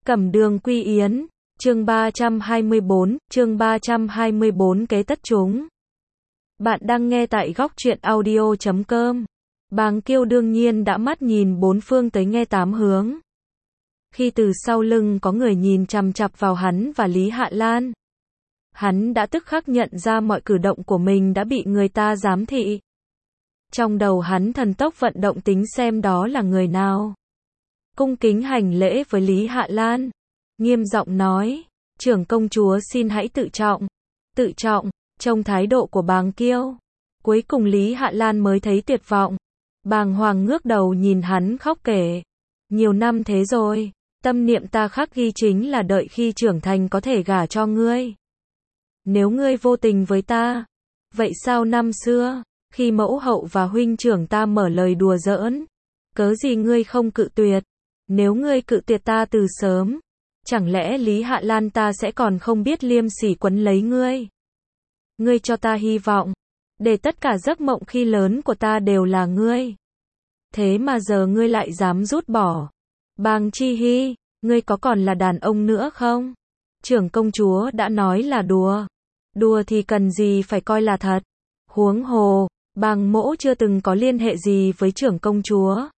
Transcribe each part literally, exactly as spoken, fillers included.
Cẩm đường quy yến, chương ba trăm hai mươi bốn, chương ba trăm hai mươi bốn kế tất chúng. Bạn đang nghe tại góc truyện audio chấm com. Bàng Kiêu đương nhiên đã mắt nhìn bốn phương tới nghe tám hướng. Khi từ sau lưng có người nhìn chằm chằm vào hắn và Lý Hạ Lan, hắn đã tức khắc nhận ra mọi cử động của mình đã bị người ta giám thị. Trong đầu hắn thần tốc vận động tính xem đó là người nào. Cung kính hành lễ với Lý Hạ Lan, nghiêm giọng nói, trưởng công chúa xin hãy tự trọng. Tự trọng, trong thái độ của Bàng Kiêu. Cuối cùng Lý Hạ Lan mới thấy tuyệt vọng. Bàng hoàng ngước đầu nhìn hắn khóc kể. Nhiều năm thế rồi, tâm niệm ta khắc ghi chính là đợi khi trưởng thành có thể gả cho ngươi. Nếu ngươi vô tình với ta, vậy sao năm xưa, khi mẫu hậu và huynh trưởng ta mở lời đùa giỡn, cớ gì ngươi không cự tuyệt? Nếu ngươi cự tuyệt ta từ sớm, chẳng lẽ Lý Hạ Lan ta sẽ còn không biết liêm sỉ quấn lấy ngươi? Ngươi cho ta hy vọng, để tất cả giấc mộng khi lớn của ta đều là ngươi. Thế mà giờ ngươi lại dám rút bỏ. Bàng Chi Hy, ngươi có còn là đàn ông nữa không? Trưởng công chúa đã nói là đùa. Đùa thì cần gì phải coi là thật. Huống hồ, Bàng mỗ chưa từng có liên hệ gì với trưởng công chúa.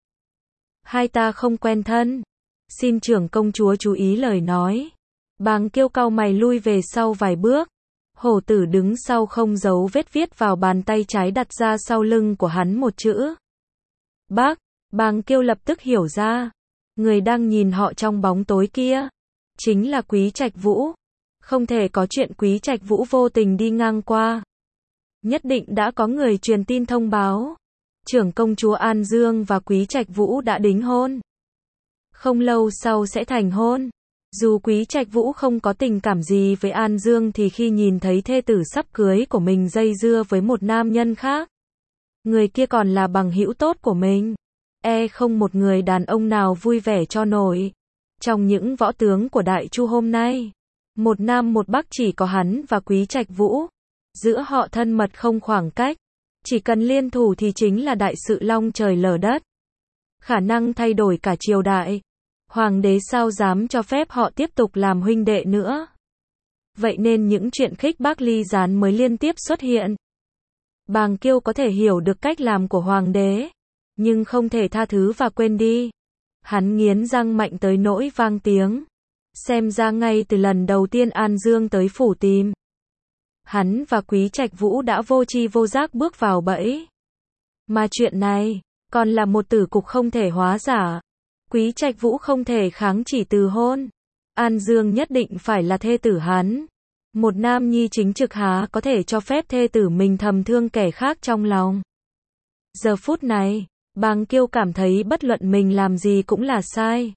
Hai ta không quen thân. Xin trưởng công chúa chú ý lời nói. Bàng Kiêu cau mày lui về sau vài bước. Hổ tử đứng sau không giấu vết viết vào bàn tay trái đặt ra sau lưng của hắn một chữ. Bác, Bàng Kiêu lập tức hiểu ra. Người đang nhìn họ trong bóng tối kia, chính là Quý Trạch Vũ. Không thể có chuyện Quý Trạch Vũ vô tình đi ngang qua. Nhất định đã có người truyền tin thông báo. Trưởng công chúa An Dương và Quý Trạch Vũ đã đính hôn. Không lâu sau sẽ thành hôn. Dù Quý Trạch Vũ không có tình cảm gì với An Dương thì khi nhìn thấy thê tử sắp cưới của mình dây dưa với một nam nhân khác, người kia còn là bằng hữu tốt của mình, e không một người đàn ông nào vui vẻ cho nổi. Trong những võ tướng của Đại Chu hôm nay, một nam một bắc chỉ có hắn và Quý Trạch Vũ. Giữa họ thân mật không khoảng cách. Chỉ cần liên thủ thì chính là đại sự long trời lở đất. Khả năng thay đổi cả triều đại. Hoàng đế sao dám cho phép họ tiếp tục làm huynh đệ nữa. Vậy nên những chuyện khích bác ly gián mới liên tiếp xuất hiện. Bàng Kiêu có thể hiểu được cách làm của hoàng đế, nhưng không thể tha thứ và quên đi. Hắn nghiến răng mạnh tới nỗi vang tiếng. Xem ra ngay từ lần đầu tiên An Dương tới phủ tìm, hắn và Quý Trạch Vũ đã vô tri vô giác bước vào bẫy. Mà chuyện này, còn là một tử cục không thể hóa giả. Quý Trạch Vũ không thể kháng chỉ từ hôn. An Dương nhất định phải là thê tử hắn. Một nam nhi chính trực há có thể cho phép thê tử mình thầm thương kẻ khác trong lòng. Giờ phút này, Bàng Kiêu cảm thấy bất luận mình làm gì cũng là sai.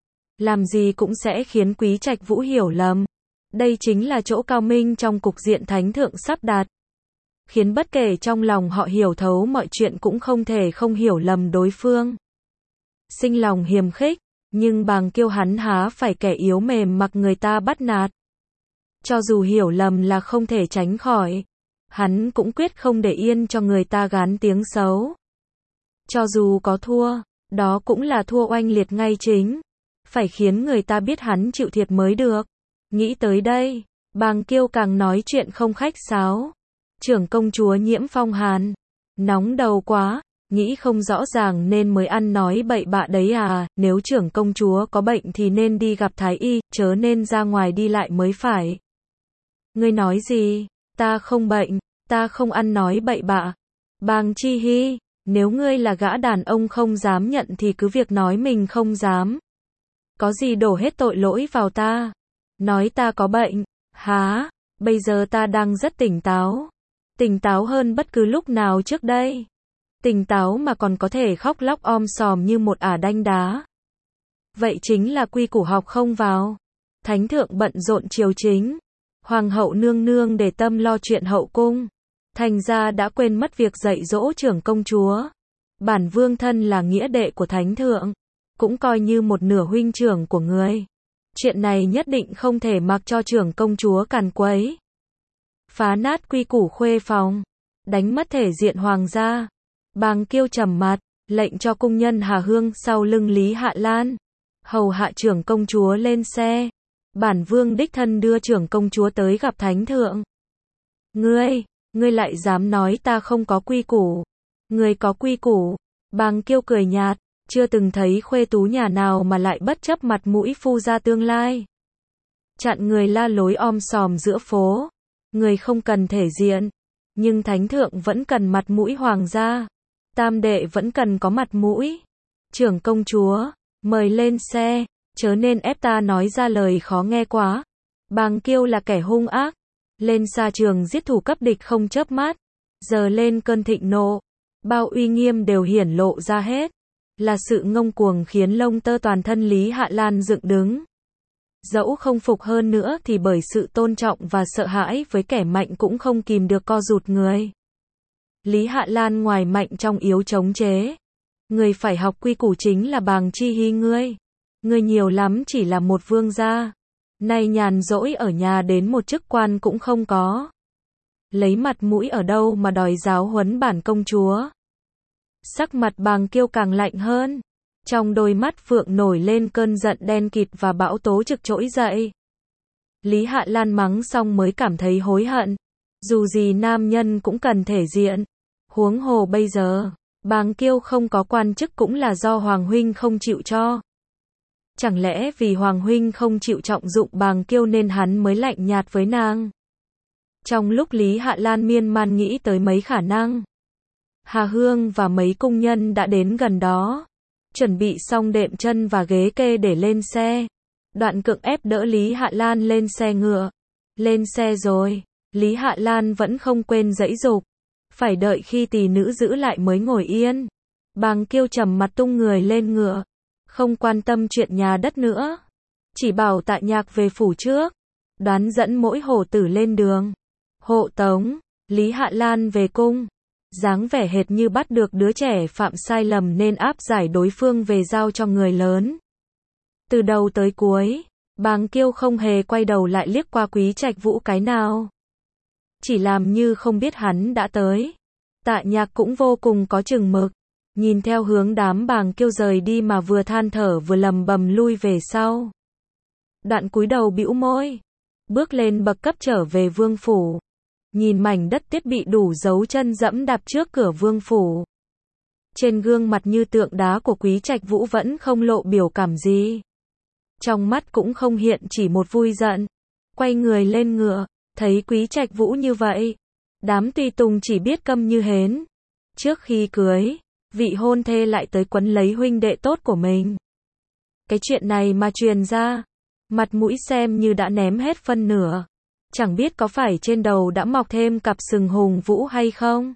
Làm gì cũng sẽ khiến Quý Trạch Vũ hiểu lầm. Đây chính là chỗ cao minh trong cục diện thánh thượng sắp đặt. Khiến bất kể trong lòng họ hiểu thấu mọi chuyện cũng không thể không hiểu lầm đối phương. Sinh lòng hiềm khích, nhưng Bàng Kiêu hắn há phải kẻ yếu mềm mặc người ta bắt nạt. Cho dù hiểu lầm là không thể tránh khỏi, hắn cũng quyết không để yên cho người ta gán tiếng xấu. Cho dù có thua, đó cũng là thua oanh liệt ngay chính. Phải khiến người ta biết hắn chịu thiệt mới được. Nghĩ tới đây, Bàng Kiêu càng nói chuyện không khách sáo. Trưởng công chúa nhiễm phong hàn. Nóng đầu quá, nghĩ không rõ ràng nên mới ăn nói bậy bạ đấy à. Nếu trưởng công chúa có bệnh thì nên đi gặp thái y, chớ nên ra ngoài đi lại mới phải. Ngươi nói gì? Ta không bệnh, ta không ăn nói bậy bạ. Bàng Chi Hy, nếu ngươi là gã đàn ông không dám nhận thì cứ việc nói mình không dám. Có gì đổ hết tội lỗi vào ta. Nói ta có bệnh. Há, bây giờ ta đang rất tỉnh táo. Tỉnh táo hơn bất cứ lúc nào trước đây. Tỉnh táo mà còn có thể khóc lóc om sòm như một ả đanh đá. Vậy chính là quy củ học không vào. Thánh thượng bận rộn triều chính. Hoàng hậu nương nương để tâm lo chuyện hậu cung. Thành ra đã quên mất việc dạy dỗ trưởng công chúa. Bản vương thân là nghĩa đệ của thánh thượng, cũng coi như một nửa huynh trưởng của người. Chuyện này nhất định không thể mặc cho trưởng công chúa càn quấy. Phá nát quy củ khuê phòng, đánh mất thể diện hoàng gia. Bàng Kiêu trầm mặt, lệnh cho cung nhân Hà Hương sau lưng Lý Hạ Lan hầu hạ trưởng công chúa lên xe. Bản vương đích thân đưa trưởng công chúa tới gặp thánh thượng. Ngươi, ngươi lại dám nói ta không có quy củ. Ngươi có quy củ. Bàng Kiêu cười nhạt, chưa từng thấy khuê tú nhà nào mà lại bất chấp mặt mũi phu gia tương lai. Chặn người la lối om sòm giữa phố. Người không cần thể diện, nhưng thánh thượng vẫn cần mặt mũi hoàng gia. Tam đệ vẫn cần có mặt mũi. Trưởng công chúa, mời lên xe, chớ nên ép ta nói ra lời khó nghe quá. Bàng Kiêu là kẻ hung ác, lên xa trường giết thủ cấp địch không chớp mắt, giờ lên cơn thịnh nộ, bao uy nghiêm đều hiển lộ ra hết, là sự ngông cuồng khiến lông tơ toàn thân Lý Hạ Lan dựng đứng. Dẫu không phục hơn nữa thì bởi sự tôn trọng và sợ hãi với kẻ mạnh cũng không kìm được co rụt người. Lý Hạ Lan ngoài mạnh trong yếu chống chế. Người phải học quy củ chính là Bàng Chi Hy ngươi. Ngươi nhiều lắm chỉ là một vương gia. Nay nhàn rỗi ở nhà đến một chức quan cũng không có. Lấy mặt mũi ở đâu mà đòi giáo huấn bản công chúa. Sắc mặt Bàng Kiêu càng lạnh hơn. Trong đôi mắt phượng nổi lên cơn giận đen kịt và bão tố trực trỗi dậy. Lý Hạ Lan mắng xong mới cảm thấy hối hận. Dù gì nam nhân cũng cần thể diện. Huống hồ bây giờ, Bàng Kiêu không có quan chức cũng là do Hoàng huynh không chịu cho. Chẳng lẽ vì Hoàng huynh không chịu trọng dụng Bàng Kiêu nên hắn mới lạnh nhạt với nàng? Trong lúc Lý Hạ Lan miên man nghĩ tới mấy khả năng, Hà Hương và mấy cung nhân đã đến gần đó. Chuẩn bị xong đệm chân và ghế kê để lên xe. Đoạn cưỡng ép đỡ Lý Hạ Lan lên xe ngựa. Lên xe rồi, Lý Hạ Lan vẫn không quên giãy giục. Phải đợi khi tỳ nữ giữ lại mới ngồi yên. Bàng Kiêu trầm mặt tung người lên ngựa. Không quan tâm chuyện nhà đất nữa. Chỉ bảo Tạ Nhạc về phủ trước. Đoán dẫn mỗi hổ tử lên đường. Hộ tống, Lý Hạ Lan về cung. Dáng vẻ hệt như bắt được đứa trẻ phạm sai lầm nên áp giải đối phương về giao cho người lớn. Từ đầu tới cuối, Bàng Kiêu không hề quay đầu lại liếc qua Quý Trạch Vũ cái nào. Chỉ làm như không biết hắn đã tới. Tạ Nhạc cũng vô cùng có chừng mực. Nhìn theo hướng đám Bàng Kiêu rời đi mà vừa than thở vừa lầm bầm lui về sau. Đoạn cúi đầu bĩu môi. Bước lên bậc cấp trở về vương phủ. Nhìn mảnh đất thiết bị đủ dấu chân dẫm đạp trước cửa vương phủ. Trên gương mặt như tượng đá của Quý Trạch Vũ vẫn không lộ biểu cảm gì. Trong mắt cũng không hiện chỉ một vui giận. Quay người lên ngựa, thấy Quý Trạch Vũ như vậy. Đám tùy tùng chỉ biết câm như hến. Trước khi cưới, vị hôn thê lại tới quấn lấy huynh đệ tốt của mình. Cái chuyện này mà truyền ra, mặt mũi xem như đã ném hết phân nửa. Chẳng biết có phải trên đầu đã mọc thêm cặp sừng hùng vũ hay không.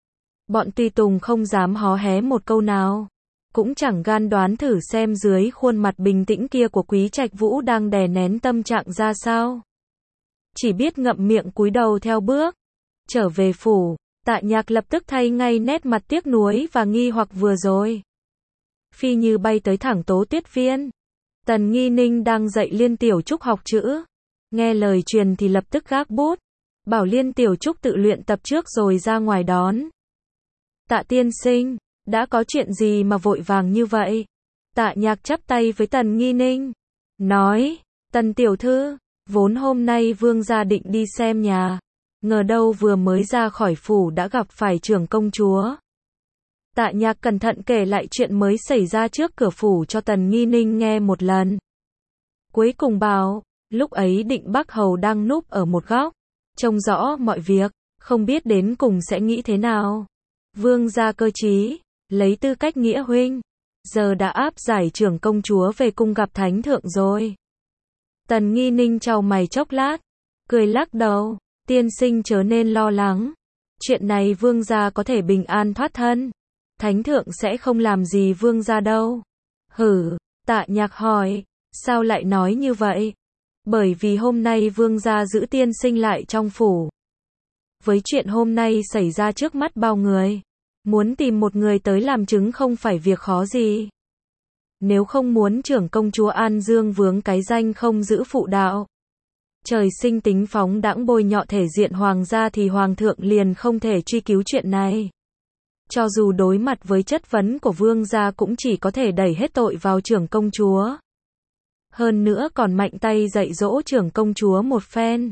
Bọn tùy tùng không dám hó hé một câu nào. Cũng chẳng gan đoán thử xem dưới khuôn mặt bình tĩnh kia của Quý Trạch Vũ đang đè nén tâm trạng ra sao. Chỉ biết ngậm miệng cúi đầu theo bước. Trở về phủ, Tạ Nhạc lập tức thay ngay nét mặt tiếc nuối và nghi hoặc vừa rồi. Phi như bay tới thẳng Tố Tuyết Viên. Tần Nghi Ninh đang dạy Liên Tiểu Trúc học chữ. Nghe lời truyền thì lập tức gác bút. Bảo Liên Tiểu Trúc tự luyện tập trước rồi ra ngoài đón. Tạ tiên sinh, đã có chuyện gì mà vội vàng như vậy? Tạ Nhạc chắp tay với Tần Nghi Ninh. Nói, Tần tiểu thư, vốn hôm nay vương gia định đi xem nhà. Ngờ đâu vừa mới ra khỏi phủ đã gặp phải trưởng công chúa. Tạ Nhạc cẩn thận kể lại chuyện mới xảy ra trước cửa phủ cho Tần Nghi Ninh nghe một lần. Cuối cùng bảo, lúc ấy Định Bắc Hầu đang núp ở một góc, trông rõ mọi việc, không biết đến cùng sẽ nghĩ thế nào. Vương gia cơ trí, lấy tư cách nghĩa huynh, giờ đã áp giải trưởng công chúa về cung gặp thánh thượng rồi. Tần Nghi Ninh chau mày chốc lát, cười lắc đầu, tiên sinh chớ nên lo lắng. Chuyện này vương gia có thể bình an thoát thân. Thánh thượng sẽ không làm gì vương gia đâu. Hử, Tạ Nhạc hỏi, sao lại nói như vậy? Bởi vì hôm nay vương gia giữ tiên sinh lại trong phủ. Với chuyện hôm nay xảy ra trước mắt bao người, muốn tìm một người tới làm chứng không phải việc khó gì. Nếu không muốn trưởng công chúa An Dương vướng cái danh không giữ phụ đạo, trời sinh tính phóng đãng bôi nhọ thể diện hoàng gia thì hoàng thượng liền không thể truy cứu chuyện này. Cho dù đối mặt với chất vấn của vương gia cũng chỉ có thể đẩy hết tội vào trưởng công chúa. hơn nữa còn mạnh tay dạy dỗ trưởng công chúa một phen.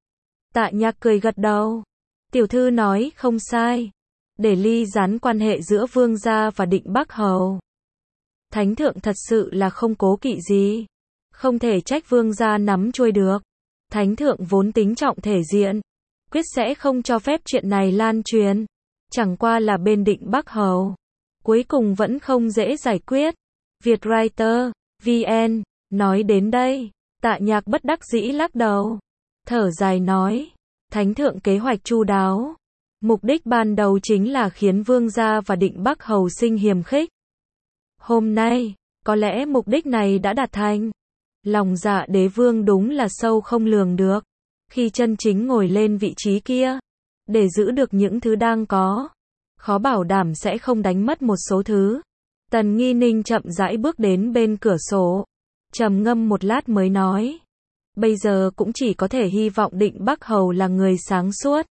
Tạ Nhạc cười gật đầu. Tiểu thư nói không sai. Để ly gián quan hệ giữa vương gia và Định Bắc Hầu. Thánh thượng thật sự là không cố kỵ gì. Không thể trách vương gia nắm chuôi được. Thánh thượng vốn tính trọng thể diện. Quyết sẽ không cho phép chuyện này lan truyền. Chẳng qua là bên Định Bắc Hầu. Cuối cùng vẫn không dễ giải quyết. Vietwriter, vê en, nói đến đây. Tạ Nhạc bất đắc dĩ lắc đầu. Thở dài nói. Thánh thượng kế hoạch chu đáo. Mục đích ban đầu chính là khiến vương gia và Định Bắc Hầu sinh hiềm khích. Hôm nay, có lẽ mục đích này đã đạt thành. Lòng dạ đế vương đúng là sâu không lường được. Khi chân chính ngồi lên vị trí kia, để giữ được những thứ đang có, khó bảo đảm sẽ không đánh mất một số thứ. Tần Nghi Ninh chậm rãi bước đến bên cửa sổ, trầm ngâm một lát mới nói. Bây giờ cũng chỉ có thể hy vọng Định Bắc Hầu là người sáng suốt.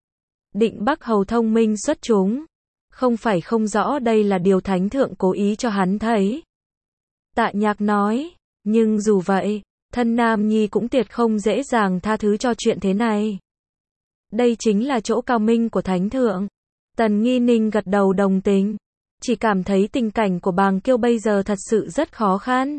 Định Bắc Hầu thông minh xuất chúng. Không phải không rõ đây là điều thánh thượng cố ý cho hắn thấy. Tạ Nhạc nói. Nhưng dù vậy, thân Nam Nhi cũng tuyệt không dễ dàng tha thứ cho chuyện thế này. Đây chính là chỗ cao minh của thánh thượng. Tần Nghi Ninh gật đầu đồng tình. Chỉ cảm thấy tình cảnh của Bàng Kiêu bây giờ thật sự rất khó khăn.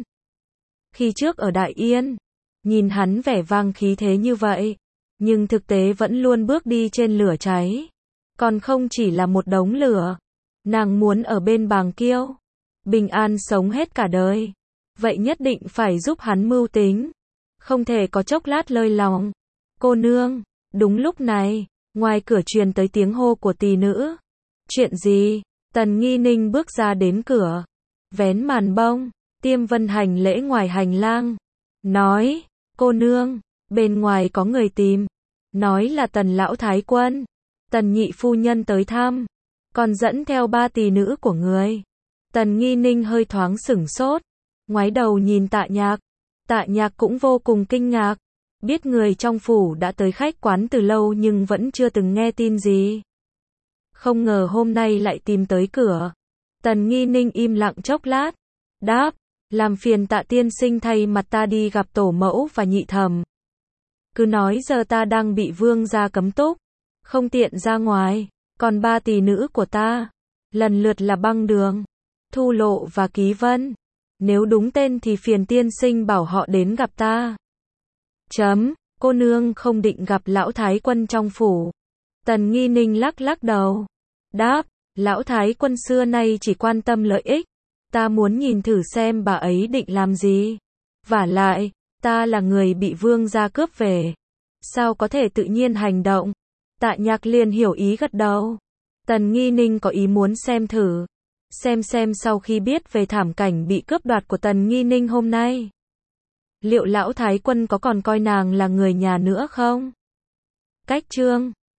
Khi trước ở Đại Yên, nhìn hắn vẻ vang khí thế như vậy, nhưng thực tế vẫn luôn bước đi trên lửa cháy. Còn không chỉ là một đống lửa. Nàng muốn ở bên Bàng Kiêu, bình an sống hết cả đời. Vậy nhất định phải giúp hắn mưu tính. Không thể có chốc lát lơi lòng. Cô nương, đúng lúc này, ngoài cửa truyền tới tiếng hô của tỳ nữ. Chuyện gì? Tần Nghi Ninh bước ra đến cửa, vén màn bông, Tiêm Vân hành lễ ngoài hành lang. Nói, cô nương, bên ngoài có người tìm. Nói là Tần lão thái quân, Tần nhị phu nhân tới thăm, còn dẫn theo ba tỳ nữ của người. Tần Nghi Ninh hơi thoáng sửng sốt, ngoái đầu nhìn Tạ Nhạc. Tạ Nhạc cũng vô cùng kinh ngạc, biết người trong phủ đã tới khách quán từ lâu nhưng vẫn chưa từng nghe tin gì. Không ngờ hôm nay lại tìm tới cửa. Tần Nghi Ninh im lặng chốc lát, đáp, làm phiền Tạ tiên sinh thay mặt ta đi gặp tổ mẫu và nhị thẩm. Cứ nói giờ ta đang bị vương gia cấm túc, không tiện ra ngoài, còn ba tỳ nữ của ta, lần lượt là Băng Đường, Thu Lộ và Ký Vân. Nếu đúng tên thì phiền tiên sinh bảo họ đến gặp ta. Chấm, cô nương không định gặp lão thái quân trong phủ. Tần Nghi Ninh lắc lắc đầu, đáp, lão thái quân xưa nay chỉ quan tâm lợi ích. Ta muốn nhìn thử xem bà ấy định làm gì. Vả lại, ta là người bị vương gia cướp về, sao có thể tự nhiên hành động. Tạ Nhạc liền hiểu ý gật đầu. Tần Nghi Ninh có ý muốn xem thử, xem xem sau khi biết về thảm cảnh bị cướp đoạt của Tần Nghi Ninh hôm nay, liệu lão thái quân có còn coi nàng là người nhà nữa không? Cách chương